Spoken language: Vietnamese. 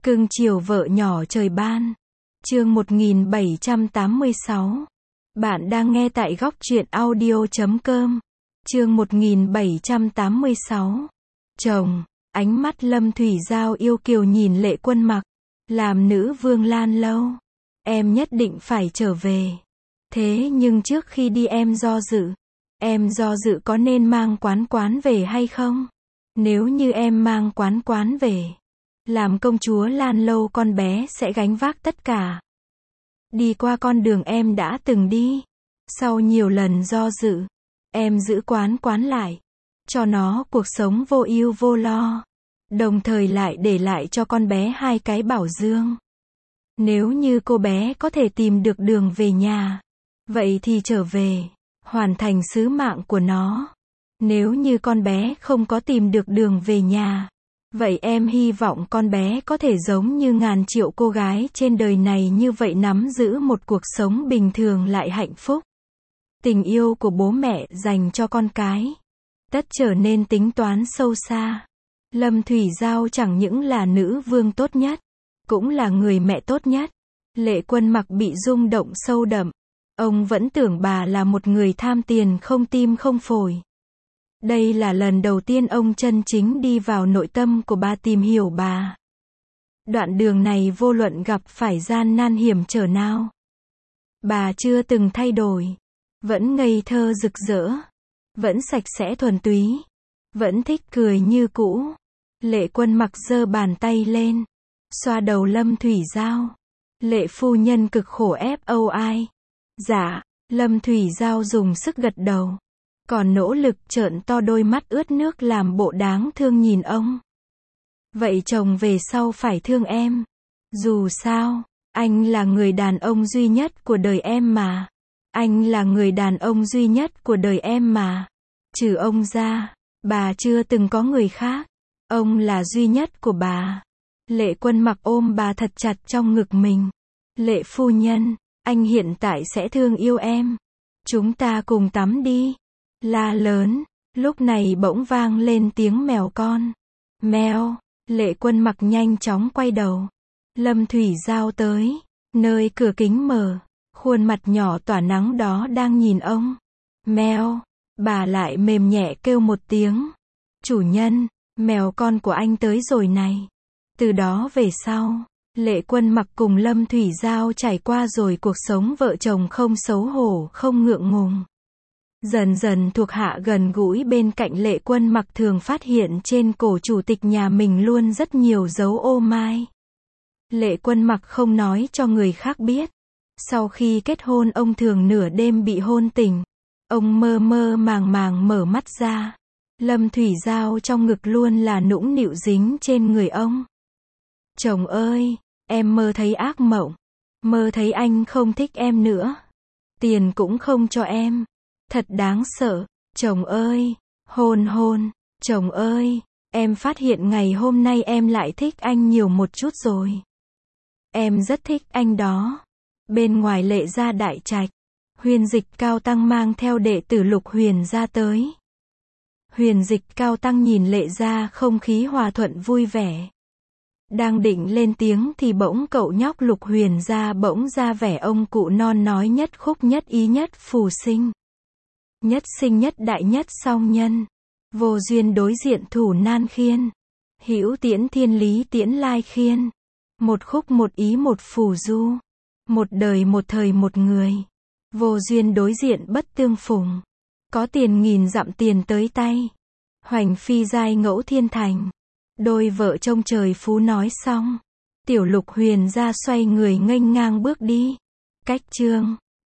Cưng chiều vợ nhỏ trời ban. Chương 1786. Bạn đang nghe tại góc truyện audio.com. Chương 1786. Chồng. Ánh mắt Lâm Thủy Giao yêu kiều nhìn Lệ Quân Mặc. Làm nữ vương Lan Lâu. Em nhất định phải trở về. Thế nhưng trước khi đi em do dự. Em do dự có nên mang Quán Quán về hay không? Nếu như em mang Quán Quán về, làm công chúa Lan Lâu con bé sẽ gánh vác tất cả. Đi qua con đường em đã từng đi. Sau nhiều lần do dự, em giữ Quán Quán lại. Cho nó cuộc sống vô ưu vô lo. Đồng thời lại để lại cho con bé 2 cái bảo dương. Nếu như cô bé có thể tìm được đường về nhà, vậy thì trở về, hoàn thành sứ mạng của nó. Nếu như con bé không có tìm được đường về nhà, vậy em hy vọng con bé có thể giống như ngàn triệu cô gái trên đời này như vậy, nắm giữ một cuộc sống bình thường lại hạnh phúc. Tình yêu của bố mẹ dành cho con cái tất trở nên tính toán sâu xa. Lâm Thủy Giao chẳng những là nữ vương tốt nhất, cũng là người mẹ tốt nhất. Lệ Quân Mặc bị rung động sâu đậm. Ông vẫn tưởng bà là một người tham tiền không tim không phổi. Đây là lần đầu tiên ông chân chính đi vào nội tâm của bà, tìm hiểu bà. Đoạn đường này vô luận gặp phải gian nan hiểm trở nào, bà chưa từng thay đổi. Vẫn ngây thơ rực rỡ. Vẫn sạch sẽ thuần túy. Vẫn thích cười như cũ. Lệ Quân Mặc giơ bàn tay lên, xoa đầu Lâm Thủy Giao. Lệ phu nhân cực khổ FOI. Dạ. Lâm Thủy Giao dùng sức gật đầu. Còn nỗ lực trợn to đôi mắt ướt nước làm bộ đáng thương nhìn ông. Vậy chồng về sau phải thương em. Dù sao, anh là người đàn ông duy nhất của đời em mà. Anh là người đàn ông duy nhất của đời em mà. Trừ ông ra, bà chưa từng có người khác. Ông là duy nhất của bà. Lệ Quân Mặc ôm bà thật chặt trong ngực mình. Lệ phu nhân, anh hiện tại sẽ thương yêu em. Chúng ta cùng tắm đi. La lớn. Lúc này bỗng vang lên tiếng mèo con. Mèo. Lệ Quân Mặc nhanh chóng quay đầu. Lâm Thủy Giao tới. Nơi cửa kính mở, khuôn mặt nhỏ tỏa nắng đó đang nhìn ông. Mèo. Bà lại mềm nhẹ kêu một tiếng. Chủ nhân, mèo con của anh tới rồi này. Từ đó về sau, Lệ Quân Mặc cùng Lâm Thủy Giao trải qua rồi cuộc sống vợ chồng không xấu hổ, không ngượng ngùng. Dần dần thuộc hạ gần gũi bên cạnh Lệ Quân Mặc thường phát hiện trên cổ chủ tịch nhà mình luôn rất nhiều dấu ô mai. Lệ Quân Mặc không nói cho người khác biết. Sau khi kết hôn ông thường nửa đêm bị hôn tỉnh. Ông mơ mơ màng màng mở mắt ra. Lâm Thủy Giao trong ngực luôn là nũng nịu dính trên người ông. Chồng ơi, em mơ thấy ác mộng. Mơ thấy anh không thích em nữa. Tiền cũng không cho em. Thật đáng sợ. Chồng ơi, hôn hôn. Chồng ơi, em phát hiện ngày hôm nay em lại thích anh nhiều một chút rồi. Em rất thích anh đó. Bên ngoài Lệ gia đại trạch, Huyền Dịch Cao Tăng mang theo đệ tử Lục Huyền gia tới. Huyền Dịch Cao Tăng nhìn Lệ gia không khí hòa thuận vui vẻ. Đang định lên tiếng thì bỗng cậu nhóc Lục Huyền gia bỗng ra vẻ ông cụ non nói nhất khúc nhất ý nhất phù sinh. Nhất sinh nhất đại nhất song nhân. Vô duyên đối diện thủ nan khiên. Hữu tiễn thiên lý tiễn lai khiên. Một khúc một ý một phù du. Một đời một thời một người. Vô duyên đối diện bất tương phùng. Có tiền nghìn dặm tiền tới tay. Hoành phi giai ngẫu thiên thành. Đôi vợ trông trời phú nói xong. Tiểu Lục Huyền gia xoay người nghênh ngang bước đi. Cách chương